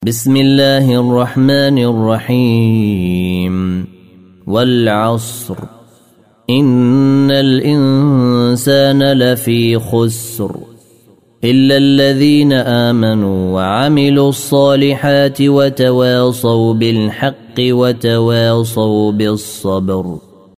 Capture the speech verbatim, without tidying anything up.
بسم الله الرحمن الرحيم والعصر إن الإنسان لفي خسر إلا الذين آمنوا وعملوا الصالحات وتواصوا بالحق وتواصوا بالصبر.